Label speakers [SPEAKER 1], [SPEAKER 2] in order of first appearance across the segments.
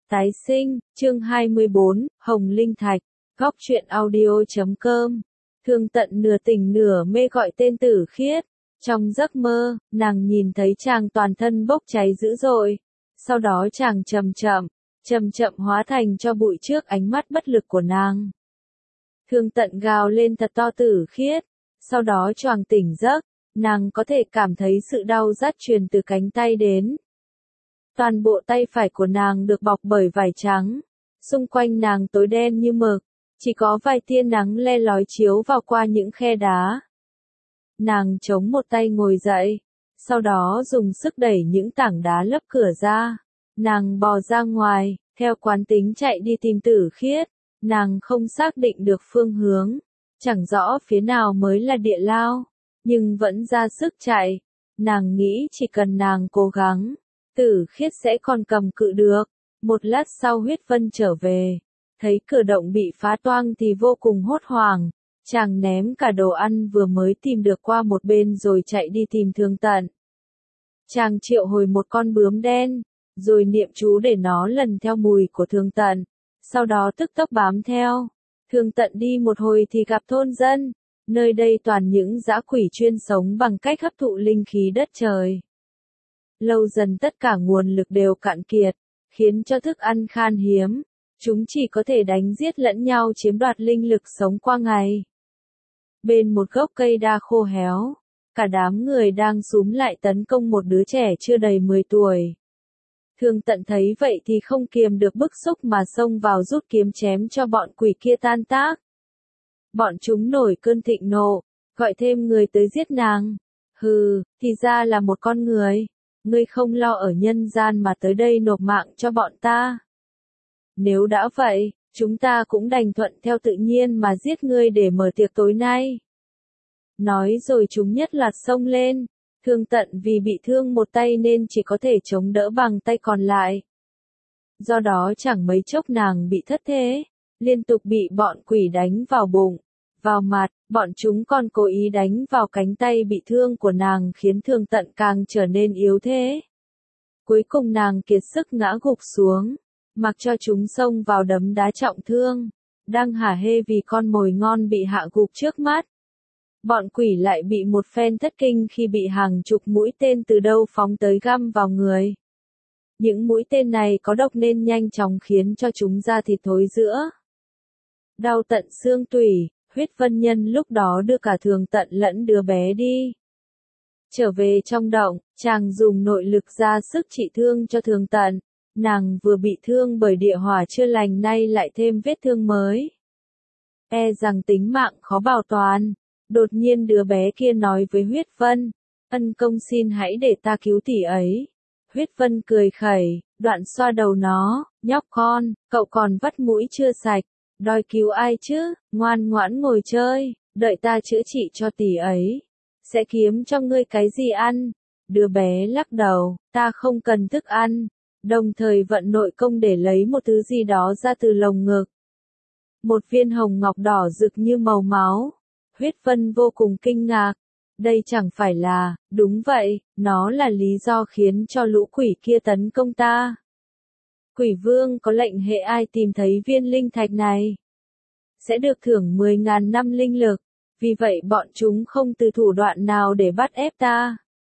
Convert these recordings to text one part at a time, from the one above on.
[SPEAKER 1] Tái sinh, chương 24, Hồng Linh Thạch, góc truyện audio.com. Thương Tận nửa tỉnh nửa mê gọi tên Tử Khiết. Trong giấc mơ, nàng nhìn thấy chàng toàn thân bốc cháy dữ dội. Sau đó chàng chậm chậm hóa thành cho bụi trước ánh mắt bất lực của nàng. Thương Tận gào lên thật to Tử Khiết. Sau đó choàng tỉnh giấc, nàng có thể cảm thấy sự đau rát truyền từ cánh tay đến. Toàn bộ tay phải của nàng được bọc bởi vải trắng, xung quanh nàng tối đen như mực, chỉ có vài tia nắng le lói chiếu vào qua những khe đá. Nàng chống một tay ngồi dậy, sau đó dùng sức đẩy những tảng đá lấp cửa ra. Nàng bò ra ngoài, theo quán tính chạy đi tìm Tử Khiết. Nàng không xác định được phương hướng, chẳng rõ phía nào mới là địa lao, nhưng vẫn ra sức chạy. Nàng nghĩ chỉ cần nàng cố gắng, Tử Khiết sẽ còn cầm cự được. Một lát sau Huyết Vân trở về, thấy cửa động bị phá toang thì vô cùng hốt hoảng. Chàng ném cả đồ ăn vừa mới tìm được qua một bên rồi chạy đi tìm Thương Tận. Chàng triệu hồi một con bướm đen, rồi niệm chú để nó lần theo mùi của Thương Tận, sau đó tức tốc bám theo. Thương Tận đi một hồi thì gặp thôn dân, nơi đây toàn những dã quỷ chuyên sống bằng cách hấp thụ linh khí đất trời. Lâu dần tất cả nguồn lực đều cạn kiệt, khiến cho thức ăn khan hiếm, chúng chỉ có thể đánh giết lẫn nhau chiếm đoạt linh lực sống qua ngày. Bên một gốc cây đa khô héo, cả đám người đang xúm lại tấn công một đứa trẻ chưa đầy 10 tuổi. Thương Tận thấy vậy thì không kiềm được bức xúc mà xông vào rút kiếm chém cho bọn quỷ kia tan tác. Bọn chúng nổi cơn thịnh nộ, gọi thêm người tới giết nàng. Hừ, thì ra là một con người. Ngươi không lo ở nhân gian mà tới đây nộp mạng cho bọn ta. Nếu đã vậy, chúng ta cũng đành thuận theo tự nhiên mà giết ngươi để mở tiệc tối nay. Nói rồi chúng nhất loạt xông lên. Thương Tận vì bị thương một tay nên chỉ có thể chống đỡ bằng tay còn lại. Do đó chẳng mấy chốc nàng bị thất thế, liên tục bị bọn quỷ đánh vào bụng, vào mặt, bọn chúng còn cố ý đánh vào cánh tay bị thương của nàng khiến Thương Tận càng trở nên yếu thế. Cuối cùng nàng kiệt sức ngã gục xuống, mặc cho chúng xông vào đấm đá trọng thương, đang hả hê vì con mồi ngon bị hạ gục trước mắt. Bọn quỷ lại bị một phen thất kinh khi bị hàng chục mũi tên từ đâu phóng tới găm vào người. Những mũi tên này có độc nên nhanh chóng khiến cho chúng da thịt thối rữa. Đau tận xương tủy, Huyết Vân nhân lúc đó đưa cả Thương Tận lẫn đứa bé đi. Trở về trong động, chàng dùng nội lực ra sức trị thương cho Thương Tận. Nàng vừa bị thương bởi địa hỏa chưa lành nay lại thêm vết thương mới. E rằng tính mạng khó bảo toàn. Đột nhiên đứa bé kia nói với Huyết Vân, ân công xin hãy để ta cứu tỷ ấy. Huyết Vân cười khẩy, đoạn xoa đầu nó, nhóc con, cậu còn vắt mũi chưa sạch, đòi cứu ai chứ, ngoan ngoãn ngồi chơi, đợi ta chữa trị cho tỷ ấy. Sẽ kiếm cho ngươi cái gì ăn? Đứa bé lắc đầu, ta không cần thức ăn, đồng thời vận nội công để lấy một thứ gì đó ra từ lồng ngực. Một viên hồng ngọc đỏ rực như màu máu. Huyết Vân vô cùng kinh ngạc. Đây chẳng phải là, đúng vậy, nó là lý do khiến cho lũ quỷ kia tấn công ta. Quỷ vương có lệnh hệ ai tìm thấy viên linh thạch này, sẽ được thưởng 10.000 năm linh lực, vì vậy bọn chúng không từ thủ đoạn nào để bắt ép ta.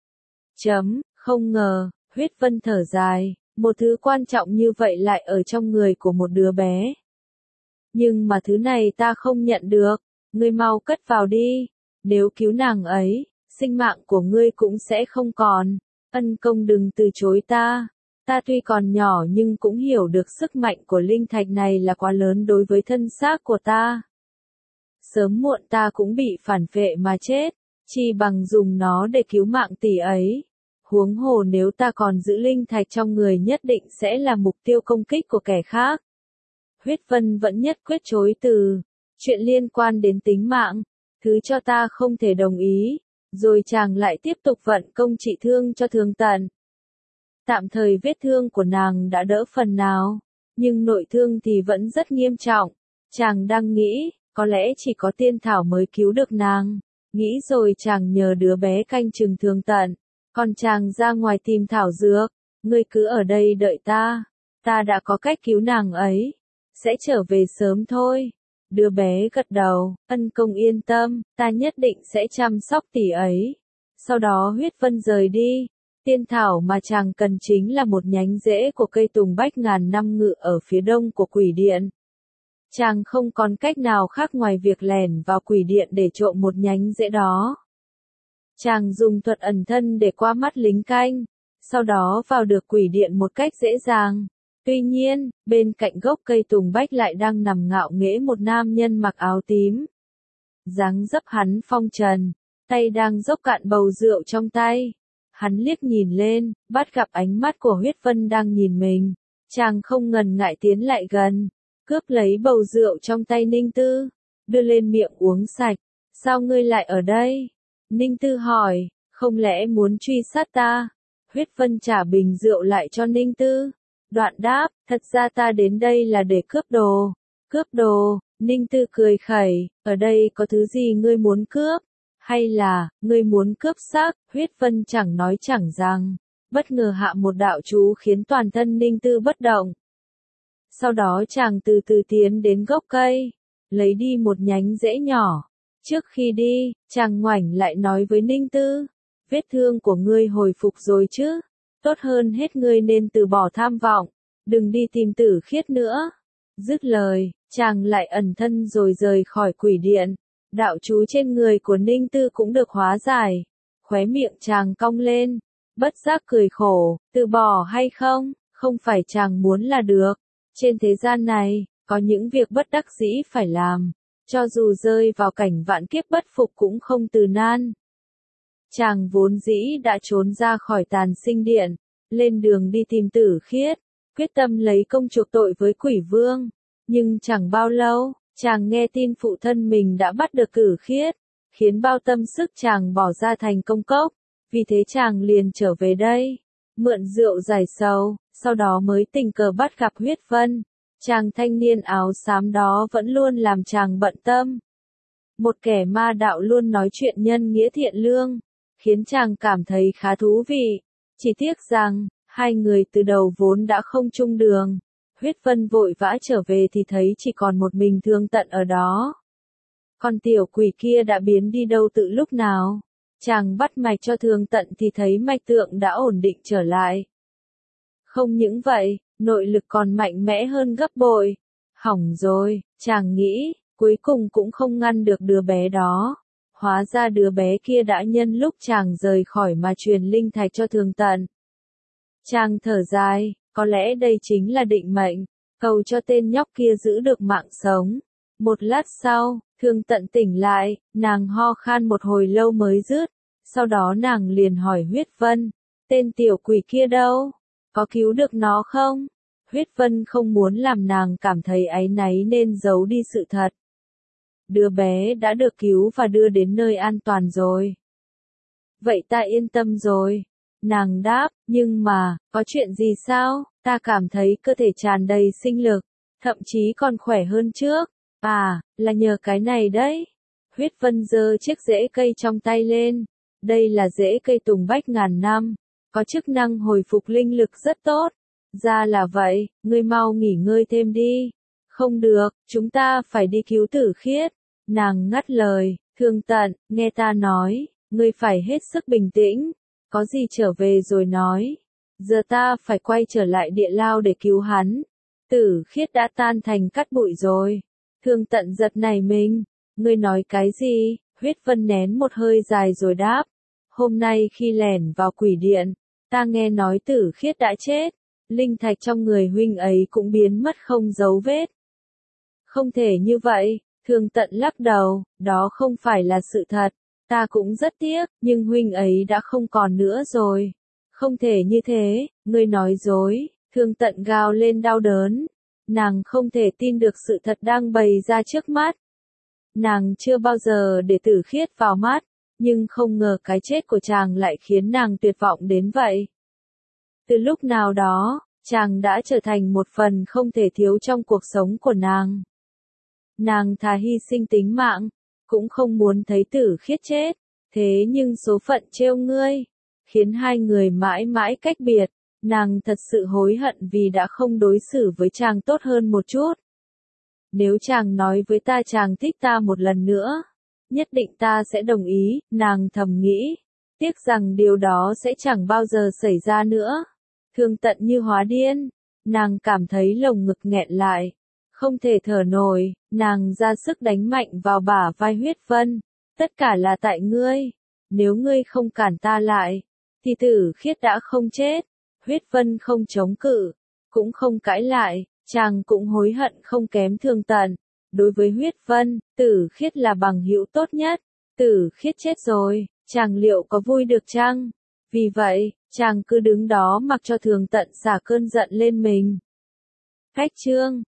[SPEAKER 1] Không ngờ, Huyết Vân thở dài, một thứ quan trọng như vậy lại ở trong người của một đứa bé. Nhưng mà thứ này ta không nhận được. Ngươi mau cất vào đi, nếu cứu nàng ấy, sinh mạng của ngươi cũng sẽ không còn. Ân công đừng từ chối ta. Ta tuy còn nhỏ nhưng cũng hiểu được sức mạnh của linh thạch này là quá lớn đối với thân xác của ta. Sớm muộn ta cũng bị phản phệ mà chết, chi bằng dùng nó để cứu mạng tỷ ấy. Huống hồ nếu ta còn giữ linh thạch trong người nhất định sẽ là mục tiêu công kích của kẻ khác. Huyết Vân vẫn nhất quyết chối từ. Chuyện liên quan đến tính mạng, thứ cho ta không thể đồng ý, rồi chàng lại tiếp tục vận công trị thương cho Thương Tận. Tạm thời vết thương của nàng đã đỡ phần nào, nhưng nội thương thì vẫn rất nghiêm trọng. Chàng đang nghĩ, có lẽ chỉ có tiên thảo mới cứu được nàng. Nghĩ rồi chàng nhờ đứa bé canh chừng Thương Tận, còn chàng ra ngoài tìm thảo dược. Ngươi cứ ở đây đợi ta ta đã có cách cứu nàng ấy, sẽ trở về sớm thôi. Đứa bé gật đầu, ân công yên tâm, ta nhất định sẽ chăm sóc tỷ ấy. Sau đó Huyết Vân rời đi. Tiên thảo mà chàng cần chính là một nhánh rễ của cây tùng bách ngàn năm ngự ở phía đông của quỷ điện. Chàng không còn cách nào khác ngoài việc lẻn vào quỷ điện để trộm một nhánh rễ đó. Chàng dùng thuật ẩn thân để qua mắt lính canh, sau đó vào được quỷ điện một cách dễ dàng. Tuy nhiên, bên cạnh gốc cây tùng bách lại đang nằm ngạo nghễ một nam nhân mặc áo tím. Dáng dấp hắn phong trần, tay đang dốc cạn bầu rượu trong tay. Hắn liếc nhìn lên, bắt gặp ánh mắt của Huyết Vân đang nhìn mình. Chàng không ngần ngại tiến lại gần, cướp lấy bầu rượu trong tay Ninh Tư, đưa lên miệng uống sạch. Sao ngươi lại ở đây? Ninh Tư hỏi, không lẽ muốn truy sát ta? Huyết Vân trả bình rượu lại cho Ninh Tư. Đoạn đáp, thật ra ta đến đây là để cướp đồ. Cướp đồ, Ninh Tư cười khẩy, ở đây có thứ gì ngươi muốn cướp? Hay là, ngươi muốn cướp xác? Huyết Vân chẳng nói chẳng rằng, bất ngờ hạ một đạo chú khiến toàn thân Ninh Tư bất động. Sau đó chàng từ từ tiến đến gốc cây, lấy đi một nhánh rễ nhỏ. Trước khi đi, chàng ngoảnh lại nói với Ninh Tư, vết thương của ngươi hồi phục rồi chứ? Tốt hơn hết ngươi nên từ bỏ tham vọng, đừng đi tìm Tử Khiết nữa. Dứt lời, chàng lại ẩn thân rồi rời khỏi quỷ điện. Đạo chú trên người của Ninh Tư cũng được hóa giải. Khóe miệng chàng cong lên, bất giác cười khổ, từ bỏ hay không, không phải chàng muốn là được. Trên thế gian này, có những việc bất đắc dĩ phải làm, cho dù rơi vào cảnh vạn kiếp bất phục cũng không từ nan. Chàng vốn dĩ đã trốn ra khỏi Tàn Sinh Điện, lên đường đi tìm Tử Khiết, quyết tâm lấy công chuộc tội với Quỷ Vương. Nhưng chẳng bao lâu, chàng nghe tin phụ thân mình đã bắt được Tử Khiết, khiến bao tâm sức chàng bỏ ra thành công cốc, vì thế chàng liền trở về đây, mượn rượu giải sầu, sau đó mới tình cờ bắt gặp Huyết Vân. Chàng thanh niên áo xám đó vẫn luôn làm chàng bận tâm. Một kẻ ma đạo luôn nói chuyện nhân nghĩa thiện lương, khiến chàng cảm thấy khá thú vị. Chỉ tiếc rằng, hai người từ đầu vốn đã không chung đường. Huyết Vân vội vã trở về thì thấy chỉ còn một mình Thương Tận ở đó. Còn tiểu quỷ kia đã biến đi đâu từ lúc nào? Chàng bắt mạch cho Thương Tận thì thấy mạch tượng đã ổn định trở lại. Không những vậy, nội lực còn mạnh mẽ hơn gấp bội. Hỏng rồi, chàng nghĩ, cuối cùng cũng không ngăn được đứa bé đó. Hóa ra đứa bé kia đã nhân lúc chàng rời khỏi mà truyền linh thạch cho Thương Tận. Chàng thở dài, có lẽ đây chính là định mệnh, cầu cho tên nhóc kia giữ được mạng sống. Một lát sau, Thương Tận tỉnh lại, nàng ho khan một hồi lâu mới dứt. Sau đó nàng liền hỏi Huyết Vân, tên tiểu quỷ kia đâu? Có cứu được nó không? Huyết Vân không muốn làm nàng cảm thấy áy náy nên giấu đi sự thật. Đứa bé đã được cứu và đưa đến nơi an toàn rồi. Vậy ta yên tâm rồi. Nàng đáp, nhưng mà, có chuyện gì sao? Ta cảm thấy cơ thể tràn đầy sinh lực, thậm chí còn khỏe hơn trước. À, là nhờ cái này đấy. Huyết Vân giơ chiếc rễ cây trong tay lên. Đây là rễ cây tùng bách ngàn năm, có chức năng hồi phục linh lực rất tốt. Ra là vậy, ngươi mau nghỉ ngơi thêm đi. Không được, chúng ta phải đi cứu Tử Khiết. Nàng ngắt lời, Thương Tận, nghe ta nói, ngươi phải hết sức bình tĩnh. Có gì trở về rồi nói. Giờ ta phải quay trở lại địa lao để cứu hắn. Tử Khiết đã tan thành cát bụi rồi. Thương Tận giật nảy mình. Ngươi nói cái gì? Huyết Vân nén một hơi dài rồi đáp. Hôm nay khi lẻn vào quỷ điện, ta nghe nói Tử Khiết đã chết. Linh thạch trong người huynh ấy cũng biến mất không dấu vết. Không thể như vậy, Thương Tận lắc đầu, đó không phải là sự thật. Ta cũng rất tiếc, nhưng huynh ấy đã không còn nữa rồi. Không thể như thế, ngươi nói dối. Thương Tận gào lên đau đớn. Nàng không thể tin được sự thật đang bày ra trước mắt. Nàng chưa bao giờ để Tử Khiết vào mắt, nhưng không ngờ cái chết của chàng lại khiến nàng tuyệt vọng đến vậy. Từ lúc nào đó, chàng đã trở thành một phần không thể thiếu trong cuộc sống của nàng. Nàng thà hy sinh tính mạng, cũng không muốn thấy Tử Khiết chết. Thế nhưng số phận trêu ngươi, khiến hai người mãi mãi cách biệt. Nàng thật sự hối hận vì đã không đối xử với chàng tốt hơn một chút. Nếu chàng nói với ta chàng thích ta một lần nữa, nhất định ta sẽ đồng ý, nàng thầm nghĩ. Tiếc rằng điều đó sẽ chẳng bao giờ xảy ra nữa. Thương Tận như hóa điên, nàng cảm thấy lồng ngực nghẹn lại, không thể thở nổi, nàng ra sức đánh mạnh vào bả vai Huyết Vân. Tất cả là tại ngươi, nếu ngươi không cản ta lại, thì Tử Khiết đã không chết. Huyết Vân không chống cự, cũng không cãi lại, chàng cũng hối hận không kém Thương Tận. Đối với Huyết Vân, Tử Khiết là bằng hữu tốt nhất. Tử Khiết chết rồi, chàng liệu có vui được chăng? Vì vậy, chàng cứ đứng đó mặc cho Thương Tận xả cơn giận lên mình. Cách chương